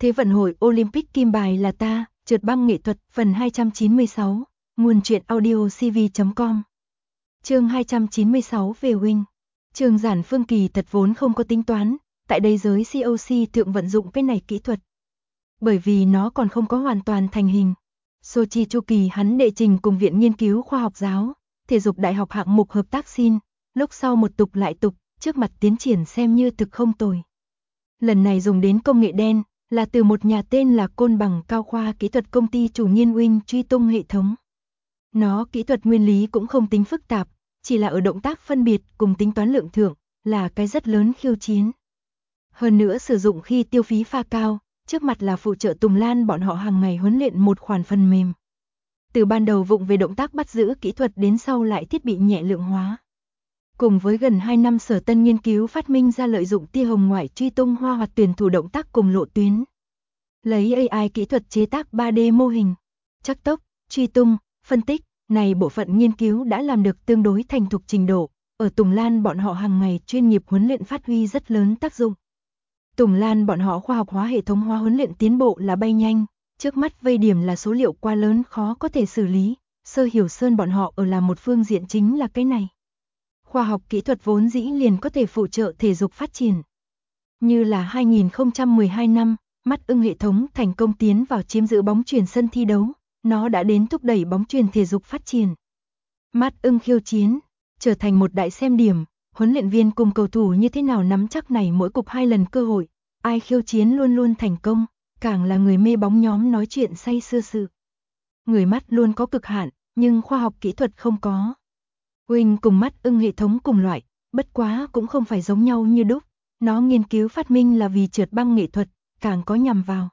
Thế vận hội Olympic kim bài là ta, trượt băng nghệ thuật, phần 296, nguồn truyện audio cv.com. Chương 296 về Wing. Trường Giản Phương kỳ thật vốn không có tính toán, tại đây giới COC thượng vận dụng cái này kỹ thuật. Bởi vì nó còn không có hoàn toàn thành hình. Sochi chu kỳ hắn đệ trình cùng Viện Nghiên cứu Khoa học Giáo, Thể dục Đại học hạng mục hợp tác xin, lúc sau một tục lại tục, trước mặt tiến triển xem như thực không tồi. Lần này dùng đến công nghệ đen, là từ một nhà tên là Côn Bằng Cao khoa kỹ thuật công ty chủ nghiên Wing truy tung hệ thống. Nó kỹ thuật nguyên lý cũng không tính phức tạp, chỉ là ở động tác phân biệt cùng tính toán lượng thượng, là cái rất lớn khiêu chiến. Hơn nữa sử dụng khi tiêu phí pha cao, trước mặt là phụ trợ Tùng Lan bọn họ hàng ngày huấn luyện một khoản phần mềm. Từ ban đầu vụng về động tác bắt giữ kỹ thuật đến sau lại thiết bị nhẹ lượng hóa. Cùng với gần 2 năm Sở Tân nghiên cứu phát minh ra lợi dụng tia hồng ngoại truy tung hoa hoạt tuyển thủ động tác cùng lộ tuyến. Lấy AI kỹ thuật chế tác 3D mô hình, chắc tốc, truy tung, phân tích, này bộ phận nghiên cứu đã làm được tương đối thành thục trình độ, ở Tùng Lan bọn họ hàng ngày chuyên nghiệp huấn luyện phát huy rất lớn tác dụng. Tùng Lan bọn họ khoa học hóa hệ thống hóa huấn luyện tiến bộ là bay nhanh, trước mắt vây điểm là số liệu quá lớn khó có thể xử lý, Sơ Hiểu Sơn bọn họ ở làm một phương diện chính là cái này. Khoa học kỹ thuật vốn dĩ liền có thể phụ trợ thể dục phát triển. Như là 2012 năm, Mắt Ưng hệ thống thành công tiến vào chiếm giữ bóng chuyền sân thi đấu, nó đã đến thúc đẩy bóng chuyền thể dục phát triển. Mắt Ưng khiêu chiến, trở thành một đại xem điểm, huấn luyện viên cùng cầu thủ như thế nào nắm chắc này mỗi cục 2 lần cơ hội, ai khiêu chiến luôn luôn thành công, càng là người mê bóng nhóm nói chuyện say sưa sự. Người mắt luôn có cực hạn, nhưng khoa học kỹ thuật không có. Wing cùng Mắt Ưng hệ thống cùng loại, bất quá cũng không phải giống nhau như đúc, nó nghiên cứu phát minh là vì trượt băng nghệ thuật, càng có nhằm vào.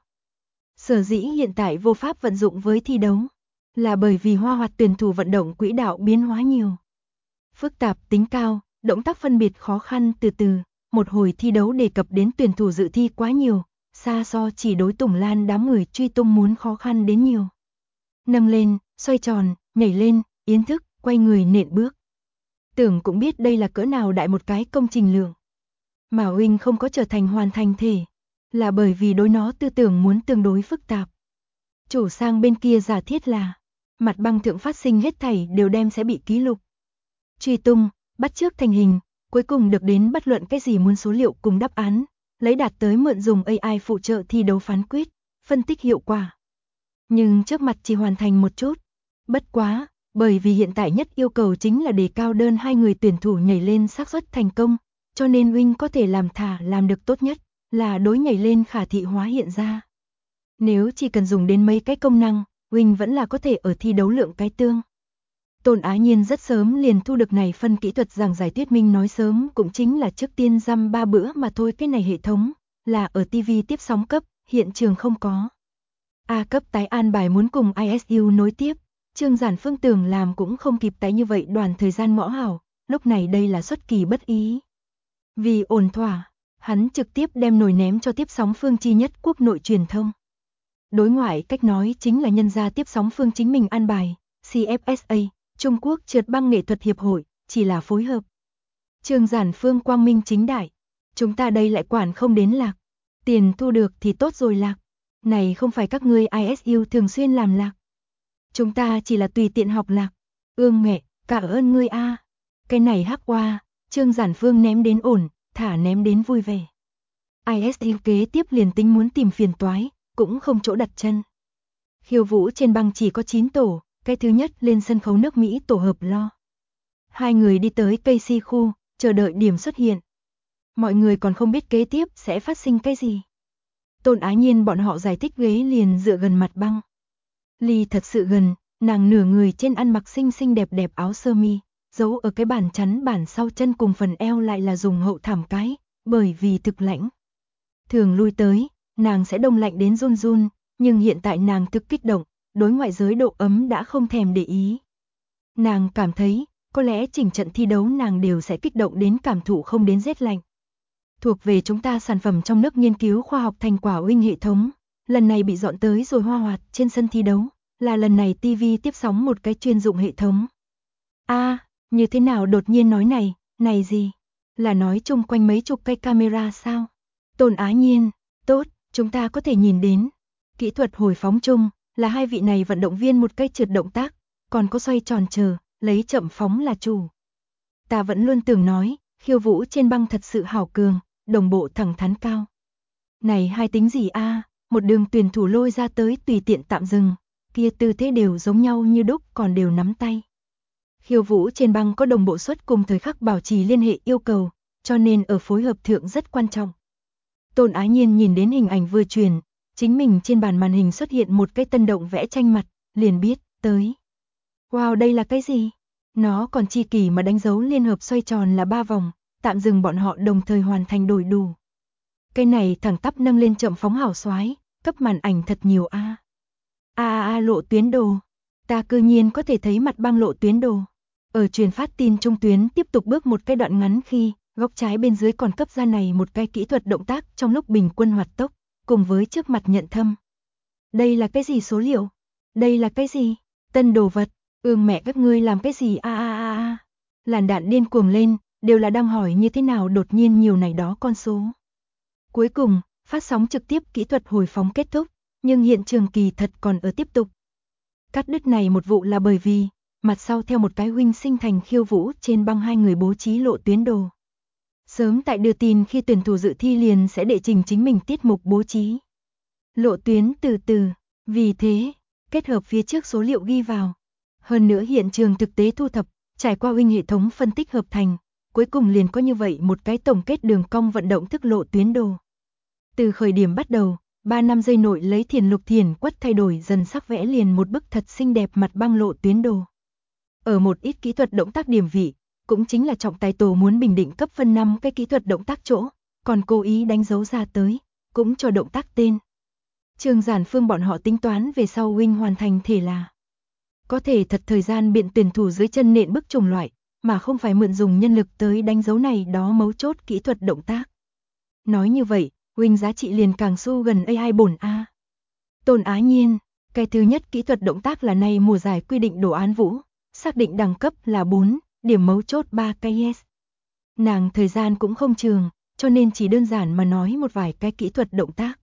Sở dĩ hiện tại vô pháp vận dụng với thi đấu, là bởi vì hoa hoạt tuyển thủ vận động quỹ đạo biến hóa nhiều. Phức tạp tính cao, động tác phân biệt khó khăn từ từ, một hồi thi đấu đề cập đến tuyển thủ dự thi quá nhiều, xa so chỉ đối Tùng Lan đám người truy tung muốn khó khăn đến nhiều. Nâng lên, xoay tròn, nhảy lên, yến thức, quay người nện bước. Tưởng cũng biết đây là cỡ nào đại một cái công trình lượng. Mà Wing không có trở thành hoàn thành thể, là bởi vì đối nó tư tưởng muốn tương đối phức tạp. Chủ sang bên kia giả thiết là, mặt băng thượng phát sinh hết thảy đều đem sẽ bị ký lục. Truy tung, bắt chước thành hình, cuối cùng được đến bất luận cái gì muốn số liệu cùng đáp án, lấy đạt tới mượn dùng AI phụ trợ thi đấu phán quyết, phân tích hiệu quả. Nhưng trước mặt chỉ hoàn thành một chút. Bất quá, bởi vì hiện tại nhất yêu cầu chính là đề cao đơn 2 người tuyển thủ nhảy lên xác suất thành công, cho nên Wing có thể làm được tốt nhất, là đối nhảy lên khả thị hóa hiện ra. Nếu chỉ cần dùng đến mấy cái công năng, Wing vẫn là có thể ở thi đấu lượng cái tương. Tôn Á Nhiên rất sớm liền thu được này phân kỹ thuật giảng giải thuyết minh nói sớm cũng chính là trước tiên dăm 3 bữa mà thôi, cái này hệ thống là ở TV tiếp sóng cấp, hiện trường không có. A cấp tái an bài muốn cùng ISU nối tiếp, Trương Giản Phương tưởng làm cũng không kịp tái như vậy đoàn thời gian ngõ hảo, lúc này đây là xuất kỳ bất ý. Vì ổn thỏa, hắn trực tiếp đem nồi ném cho tiếp sóng phương chi nhất quốc nội truyền thông. Đối ngoại cách nói chính là nhân ra tiếp sóng phương chính mình an bài, CFSA, Trung Quốc trượt băng nghệ thuật hiệp hội, chỉ là phối hợp. Trương Giản Phương quang minh chính đại, chúng ta đây lại quản không đến lạc, tiền thu được thì tốt rồi lạc, này không phải các ngươi ISU thường xuyên làm lạc. Chúng ta chỉ là tùy tiện học lạc, ương mẹ, cảm ơn ngươi a. Cái này hắc qua, Trương Giản Phương ném đến ổn, thả ném đến vui vẻ. ISU kế tiếp liền tính muốn tìm phiền toái, cũng không chỗ đặt chân. Khiêu vũ trên băng chỉ có 9 tổ, cái thứ nhất lên sân khấu nước Mỹ tổ hợp lo. 2 người đi tới Casey khu, chờ đợi điểm xuất hiện. Mọi người còn không biết kế tiếp sẽ phát sinh cái gì. Tôn Á Nhiên bọn họ giải thích ghế liền dựa gần mặt băng. Ly thật sự gần, nàng nửa người trên ăn mặc xinh xinh đẹp đẹp áo sơ mi, giấu ở cái bàn chắn bản sau chân cùng phần eo lại là dùng hậu thảm cái, bởi vì thực lãnh. Thường lui tới, nàng sẽ đông lạnh đến run run, nhưng hiện tại nàng thực kích động, đối ngoại giới độ ấm đã không thèm để ý. Nàng cảm thấy, có lẽ chỉnh trận thi đấu nàng đều sẽ kích động đến cảm thụ không đến rét lạnh. Thuộc về chúng ta sản phẩm trong nước nghiên cứu khoa học thành quả Wing hệ thống, lần này bị dọn tới rồi hoa hoạt trên sân thi đấu, là lần này TV tiếp sóng một cái chuyên dụng hệ thống. Như thế nào đột nhiên nói này gì? Là nói chung quanh mấy chục cây camera sao? Tôn Á Nhiên, tốt, Chúng ta có thể nhìn đến, kỹ thuật hồi phóng chung, là hai vị này vận động viên một cái trượt động tác, còn có xoay tròn chờ, lấy chậm phóng là chủ. Ta vẫn luôn tưởng nói, khiêu vũ trên băng thật sự hảo cường, đồng bộ thẳng thắn cao. Này hai tính gì a? Một đường tuyển thủ lôi ra tới tùy tiện tạm dừng, kia tư thế đều giống nhau như đúc còn đều nắm tay. Khiêu vũ trên băng có đồng bộ suất cùng thời khắc bảo trì liên hệ yêu cầu, cho nên ở phối hợp thượng rất quan trọng. Tôn Ái Nhiên nhìn đến hình ảnh vừa truyền, chính mình trên bàn màn hình xuất hiện một cái tân động vẽ tranh mặt, liền biết, tới. Wow, đây là cái gì? Nó còn chi kỳ mà đánh dấu liên hợp xoay tròn là 3 vòng, tạm dừng bọn họ đồng thời hoàn thành đổi đủ. Cái này thẳng tắp nâng lên chậm phóng hảo xoái, cấp màn ảnh thật nhiều a. Lộ tuyến đồ. Ta cư nhiên có thể thấy mặt băng lộ tuyến đồ. Ở truyền phát tin trung tuyến tiếp tục bước một cái đoạn ngắn khi, góc trái bên dưới còn cấp ra này một cái kỹ thuật động tác trong lúc bình quân hoạt tốc, cùng với trước mặt nhận thâm. Đây là cái gì số liệu? Đây là cái gì? Tân đồ vật. Mẹ các ngươi làm cái gì a. Làn đạn điên cuồng lên, đều là đang hỏi như thế nào đột nhiên nhiều này đó con số. Cuối cùng, phát sóng trực tiếp kỹ thuật hồi phóng kết thúc, nhưng hiện trường kỳ thật còn ở tiếp tục. Cắt đứt này một vụ là bởi vì, mặt sau theo một cái huynh sinh thành khiêu vũ trên băng hai người bố trí lộ tuyến đồ. Sớm tại đưa tin khi tuyển thủ dự thi liền sẽ đệ trình chính mình tiết mục bố trí. Lộ tuyến từ từ, vì thế, kết hợp phía trước số liệu ghi vào. Hơn nữa hiện trường thực tế thu thập, trải qua huynh hệ thống phân tích hợp thành, cuối cùng liền có như vậy một cái tổng kết đường cong vận động thức lộ tuyến đồ. Từ khởi điểm bắt đầu, 3-5 giây nội lấy thiền lục thiền quất thay đổi dần sắc vẽ liền một bức thật xinh đẹp mặt băng lộ tuyến đồ. Ở một ít kỹ thuật động tác điểm vị, cũng chính là trọng tài tổ muốn bình định cấp phân 5 cái kỹ thuật động tác chỗ, còn cố ý đánh dấu ra tới, cũng cho động tác tên. Trương Giản Phương bọn họ tính toán về sau huynh hoàn thành thể là có thể thật thời gian biện tuyển thủ dưới chân nện bức chủng loại, mà không phải mượn dùng nhân lực tới đánh dấu này đó mấu chốt kỹ thuật động tác. Nói như vậy, huynh giá trị liền càng xu gần AI bổn A. Tôn Ái Nhiên, cái thứ nhất kỹ thuật động tác là này mùa giải quy định đồ án vũ, xác định đẳng cấp là 4, điểm mấu chốt 3 cái yes. Nàng thời gian cũng không trường, cho nên chỉ đơn giản mà nói một vài cái kỹ thuật động tác.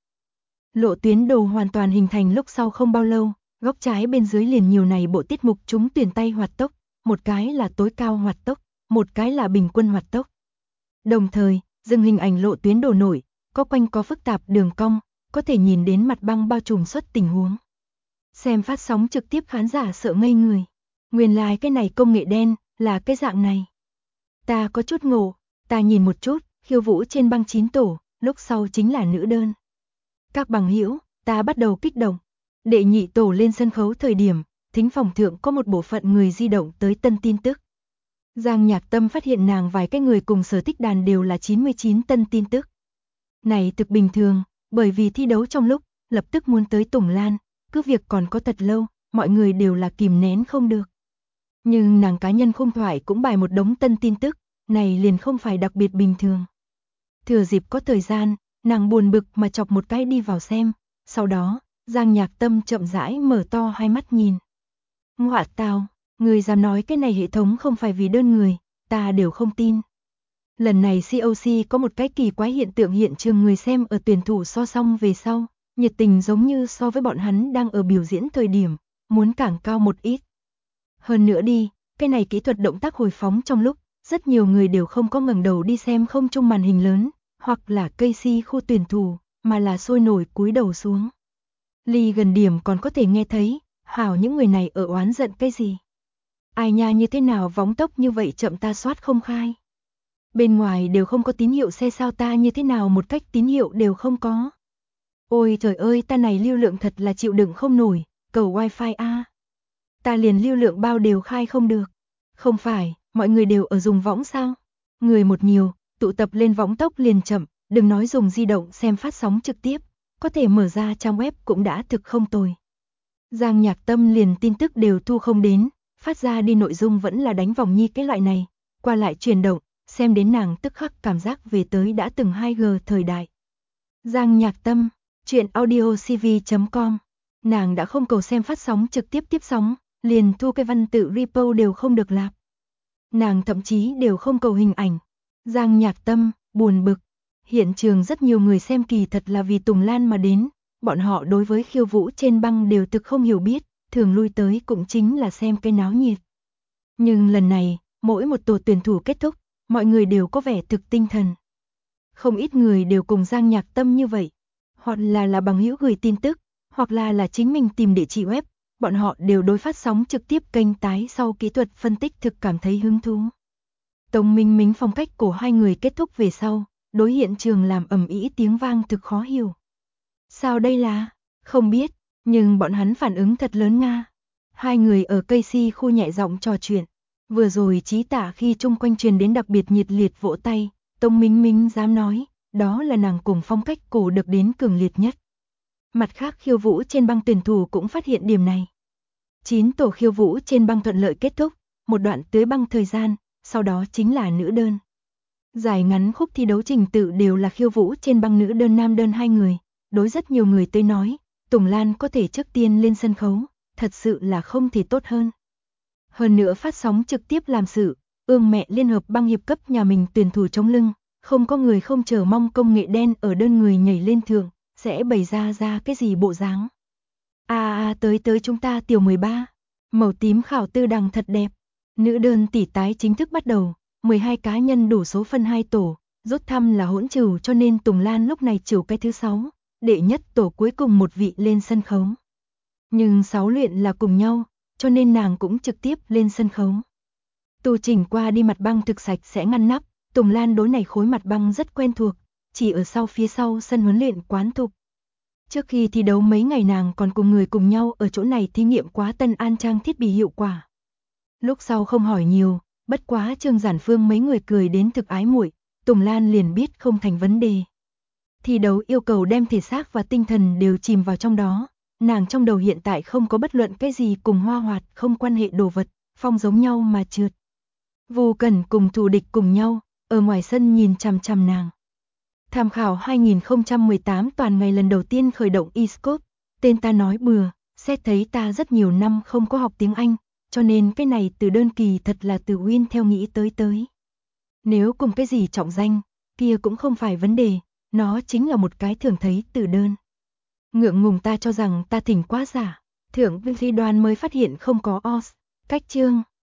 Lộ tuyến đồ hoàn toàn hình thành lúc sau không bao lâu, góc trái bên dưới liền nhiều này bộ tiết mục chúng tuyển tay hoạt tốc, một cái là tối cao hoạt tốc, một cái là bình quân hoạt tốc. Đồng thời, dừng hình ảnh lộ tuyến đồ nổi, có quanh có phức tạp đường cong, có thể nhìn đến mặt băng bao trùm suốt tình huống. Xem phát sóng trực tiếp khán giả sợ ngây người. Nguyên lai cái này công nghệ đen, là cái dạng này. Ta có chút ngộ, ta nhìn một chút, khiêu vũ trên băng 9 tổ, lúc sau chính là nữ đơn. Các bằng hữu, ta bắt đầu kích động. Đệ nhị tổ lên sân khấu thời điểm, thính phòng thượng có một bộ phận người di động tới tân tin tức. Giang Nhạc Tâm phát hiện nàng vài cái người cùng sở thích đàn đều là 99 tân tin tức. Này thực bình thường, bởi vì thi đấu trong lúc, lập tức muốn tới Tùng Lan, cứ việc còn có thật lâu, mọi người đều là kìm nén không được. Nhưng nàng cá nhân không thoại cũng bài một đống tân tin tức, này liền không phải đặc biệt bình thường. Thừa dịp có thời gian, nàng buồn bực mà chọc một cái đi vào xem, sau đó, Giang Nhạc Tâm chậm rãi mở to hai mắt nhìn. Ngoạ tào, người dám nói cái này hệ thống không phải vì đơn người, ta đều không tin. Lần này COC có một cái kỳ quái hiện tượng hiện trường người xem ở tuyển thủ so song về sau, nhiệt tình giống như so với bọn hắn đang ở biểu diễn thời điểm, muốn càng cao một ít. Hơn nữa đi, cái này kỹ thuật động tác hồi phóng trong lúc, rất nhiều người đều không có ngẩng đầu đi xem không trung màn hình lớn, hoặc là cây si khu tuyển thủ, mà là sôi nổi cúi đầu xuống. Ly gần điểm còn có thể nghe thấy, hảo những người này ở oán giận cái gì. Ai nha như thế nào phóng tốc như vậy chậm ta soát không khai. Bên ngoài đều không có tín hiệu xe sao ta như thế nào một cách tín hiệu đều không có. Ôi trời ơi ta này lưu lượng thật là chịu đựng không nổi, cầu wifi a. Ta liền lưu lượng bao đều khai không được. Không phải, mọi người đều ở dùng võng sao? Người một nhiều, tụ tập lên võng tốc liền chậm, đừng nói dùng di động xem phát sóng trực tiếp, có thể mở ra trang web cũng đã thực không tồi. Giang Nhạc Tâm liền tin tức đều thu không đến, phát ra đi nội dung vẫn là đánh vòng nhi cái loại này, qua lại chuyển động, xem đến nàng tức khắc cảm giác về tới đã từng 2G thời đại. Giang Nhạc Tâm, chuyện audiocv.com, nàng đã không cầu xem phát sóng trực tiếp tiếp sóng, liền thu cái văn tự repo đều không được lạp. Nàng thậm chí đều không cầu hình ảnh. Giang Nhạc Tâm, buồn bực. Hiện trường rất nhiều người xem kỳ thật là vì Tùng Lan mà đến, bọn họ đối với khiêu vũ trên băng đều thực không hiểu biết, thường lui tới cũng chính là xem cái náo nhiệt. Nhưng lần này, mỗi một tổ tuyển thủ kết thúc, mọi người đều có vẻ thực tinh thần. Không ít người đều cùng Giang Nhạc Tâm như vậy, hoặc là bằng hữu gửi tin tức, hoặc là chính mình tìm địa chỉ web, bọn họ đều đối phát sóng trực tiếp kênh tái sau kỹ thuật phân tích thực cảm thấy hứng thú. Tống Minh Mính phong cách của hai người kết thúc về sau, đối hiện trường làm ầm ĩ tiếng vang thực khó hiểu. Sao đây là? Không biết, nhưng bọn hắn phản ứng thật lớn nga. Hai người ở cây si khu nhẹ giọng trò chuyện. Vừa rồi Chí Tả khi chung quanh truyền đến đặc biệt nhiệt liệt vỗ tay, Tống Minh Mính dám nói, đó là nàng cùng phong cách cổ được đến cường liệt nhất. Mặt khác khiêu vũ trên băng tuyển thủ cũng phát hiện điểm này. 9 tổ khiêu vũ trên băng thuận lợi kết thúc, một đoạn tưới băng thời gian, sau đó chính là nữ đơn. Giải ngắn khúc thi đấu trình tự đều là khiêu vũ trên băng nữ đơn nam đơn hai người, đối rất nhiều người tới nói, Tùng Lan có thể trước tiên lên sân khấu, thật sự là không thể tốt hơn. Hơn nữa phát sóng trực tiếp làm sự, ương mẹ liên hợp băng hiệp cấp nhà mình tuyển thủ chống lưng, không có người không chờ mong công nghệ đen ở đơn người nhảy lên thượng, sẽ bày ra cái gì bộ dáng. Tới chúng ta tiểu 13, màu tím khảo tư đằng thật đẹp, nữ đơn tỷ tái chính thức bắt đầu, 12 cá nhân đủ số phân 2 tổ, rút thăm là hỗn trừu cho nên Tùng Lan lúc này trừu cái thứ 6, đệ nhất tổ cuối cùng một vị lên sân khấu. Nhưng 6 luyện là cùng nhau, cho nên nàng cũng trực tiếp lên sân khấu. Tu chỉnh qua đi mặt băng thực sạch sẽ ngăn nắp, Tùng Lan đối này khối mặt băng rất quen thuộc, chỉ ở phía sau sân huấn luyện quán thục. Trước khi thi đấu mấy ngày nàng còn cùng người cùng nhau ở chỗ này thí nghiệm quá Tân An trang thiết bị hiệu quả. Lúc sau không hỏi nhiều, bất quá Trương Giản Phương mấy người cười đến thực ái muội, Tùng Lan liền biết không thành vấn đề. Thi đấu yêu cầu đem thể xác và tinh thần đều chìm vào trong đó, nàng trong đầu hiện tại không có bất luận cái gì cùng Hoa Hoạt không quan hệ đồ vật, phong giống nhau mà trượt. Vô Cẩn cùng thù địch cùng nhau, ở ngoài sân nhìn chằm chằm nàng. Tham khảo 2018 toàn ngày lần đầu tiên khởi động eScope, tên ta nói bừa, xét thấy ta rất nhiều năm không có học tiếng Anh, cho nên cái này từ đơn kỳ thật là từ Win theo nghĩ tới. Nếu cùng cái gì trọng danh, kia cũng không phải vấn đề, nó chính là một cái thường thấy từ đơn. Ngượng ngùng ta cho rằng ta thỉnh quá giả, thưởng Vinh Phi Đoàn mới phát hiện không có OS, cách chương.